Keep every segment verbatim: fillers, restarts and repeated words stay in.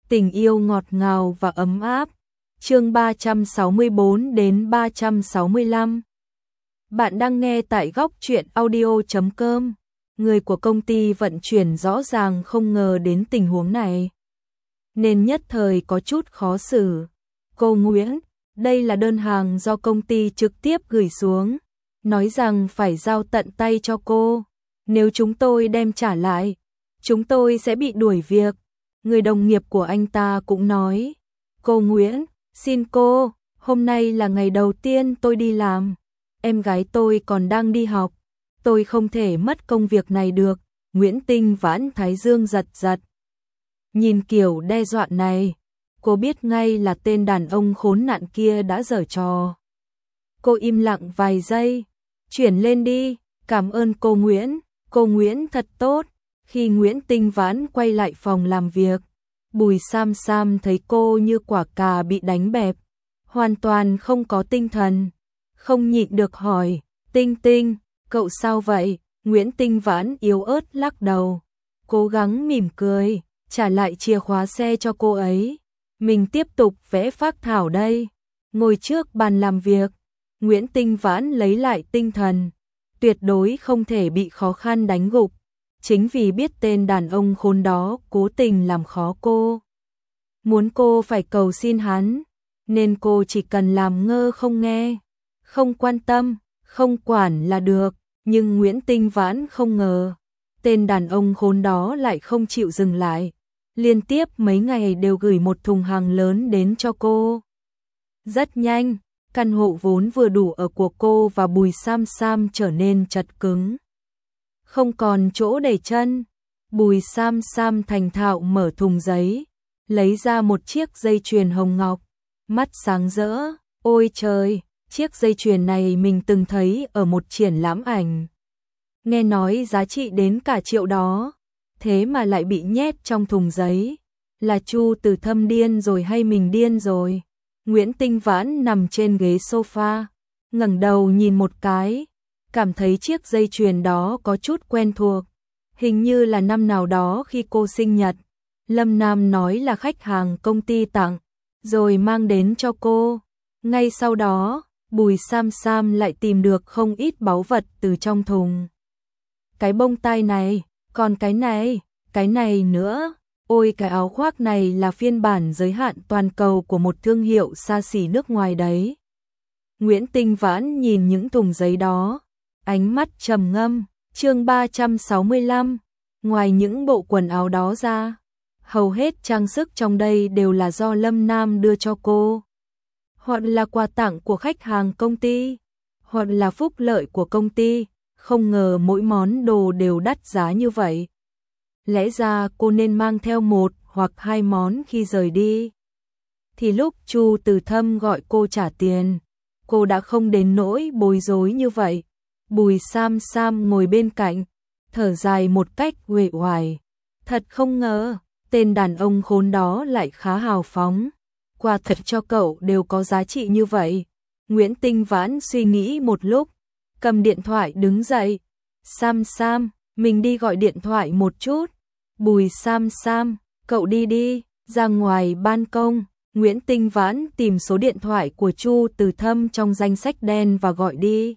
tình yêu ngọt ngào và ấm áp. Chương ba trăm sáu mươi bốn đến ba trăm sáu mươi lăm. Bạn đang nghe tại góc truyện audio chấm com. Người của công ty vận chuyển rõ ràng không ngờ đến tình huống này, nên nhất thời có chút khó xử. Cô Nguyễn, đây là đơn hàng do công ty trực tiếp gửi xuống, nói rằng phải giao tận tay cho cô. Nếu chúng tôi đem trả lại, chúng tôi sẽ bị đuổi việc. Người đồng nghiệp của anh ta cũng nói. Cô Nguyễn, xin cô, hôm nay là ngày đầu tiên tôi đi làm. Em gái tôi còn đang đi học. Tôi không thể mất công việc này được. Nguyễn Tinh Vãn thái dương giật giật. Nhìn kiểu đe dọa này, cô biết ngay là tên đàn ông khốn nạn kia đã giở trò. Cô im lặng vài giây. Chuyển lên đi, cảm ơn cô Nguyễn. Cô Nguyễn thật tốt. Khi Nguyễn Tinh Vãn quay lại phòng làm việc, Bùi Sam Sam thấy cô như quả cà bị đánh bẹp, hoàn toàn không có tinh thần. Không nhịn được hỏi, Tinh Tinh, cậu sao vậy? Nguyễn Tinh Vãn yếu ớt lắc đầu, cố gắng mỉm cười, trả lại chìa khóa xe cho cô ấy. Mình tiếp tục vẽ phác thảo đây. Ngồi trước bàn làm việc, Nguyễn Tinh Vãn lấy lại tinh thần, tuyệt đối không thể bị khó khăn đánh gục. Chính vì biết tên đàn ông khốn đó cố tình làm khó cô, muốn cô phải cầu xin hắn, nên cô chỉ cần làm ngơ không nghe, không quan tâm, không quản là được. Nhưng Nguyễn Tinh Vãn không ngờ, tên đàn ông khốn đó lại không chịu dừng lại, liên tiếp mấy ngày đều gửi một thùng hàng lớn đến cho cô. Rất nhanh, căn hộ vốn vừa đủ ở của cô và Bùi Sam Sam trở nên chật cứng, không còn chỗ để chân. Bùi Sam Sam thành thạo mở thùng giấy, lấy ra một chiếc dây chuyền hồng ngọc, mắt sáng rỡ. Ôi trời, chiếc dây chuyền này mình từng thấy ở một triển lãm ảnh, nghe nói giá trị đến cả triệu đó, thế mà lại bị nhét trong thùng giấy. Là Chu Từ Thâm điên rồi hay mình điên rồi? Nguyễn Tinh Vãn nằm trên ghế sofa, ngẩng đầu nhìn một cái, cảm thấy chiếc dây chuyền đó có chút quen thuộc. Hình như là năm nào đó khi cô sinh nhật, Lâm Nam nói là khách hàng công ty tặng, rồi mang đến cho cô. Ngay sau đó, Bùi Sam Sam lại tìm được không ít báu vật từ trong thùng. Cái bông tai này, còn cái này, cái này nữa. Ôi, cái áo khoác này là phiên bản giới hạn toàn cầu của một thương hiệu xa xỉ nước ngoài đấy. Nguyễn Tinh Vãn nhìn những thùng giấy đó, ánh mắt trầm ngâm. Chương ba trăm sáu mươi lăm. Ngoài những bộ quần áo đó ra, hầu hết trang sức trong đây đều là do Lâm Nam đưa cho cô, hoặc là quà tặng của khách hàng công ty, hoặc là phúc lợi của công ty. Không ngờ mỗi món đồ đều đắt giá như vậy. Lẽ ra cô nên mang theo một hoặc hai món khi rời đi, thì lúc Chu Từ Thâm gọi cô trả tiền, cô đã không đến nỗi bối rối như vậy. Bùi Sam Sam ngồi bên cạnh, thở dài một cách uể oải. Thật không ngờ, tên đàn ông khốn đó lại khá hào phóng. Quà thật cho cậu đều có giá trị như vậy. Nguyễn Tinh Vãn suy nghĩ một lúc, cầm điện thoại đứng dậy. Sam Sam, mình đi gọi điện thoại một chút. Bùi Sam Sam, cậu đi đi. Ra ngoài ban công, Nguyễn Tinh Vãn tìm số điện thoại của Chu Từ Thâm trong danh sách đen và gọi đi.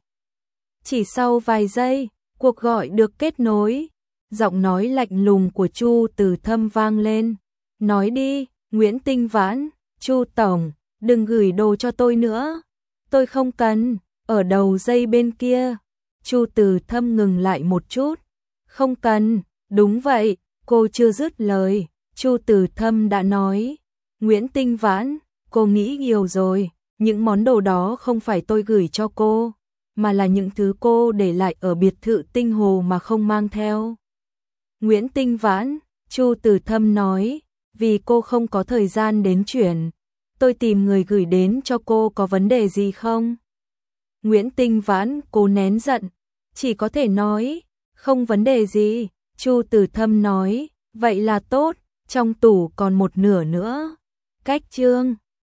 Chỉ sau vài giây, cuộc gọi được kết nối. Giọng nói lạnh lùng của Chu Từ Thâm vang lên. Nói đi, Nguyễn Tinh Vãn. Chu tổng, đừng gửi đồ cho tôi nữa. Tôi không cần. Ở đầu dây bên kia, Chu Từ Thâm ngừng lại một chút. Không cần. Đúng vậy. Cô chưa dứt lời, Chu Từ Thâm đã nói. Nguyễn Tinh Vãn, cô nghĩ nhiều rồi. Những món đồ đó không phải tôi gửi cho cô, mà là những thứ cô để lại ở biệt thự Tinh Hồ mà không mang theo. Nguyễn Tinh Vãn, Chu Từ Thâm nói, vì cô không có thời gian đến chuyển, tôi tìm người gửi đến cho cô, có vấn đề gì không? Nguyễn Tinh Vãn cố nén giận, chỉ có thể nói, không vấn đề gì. Chu Từ Thâm nói, vậy là tốt, trong tủ còn một nửa nữa. Cách chương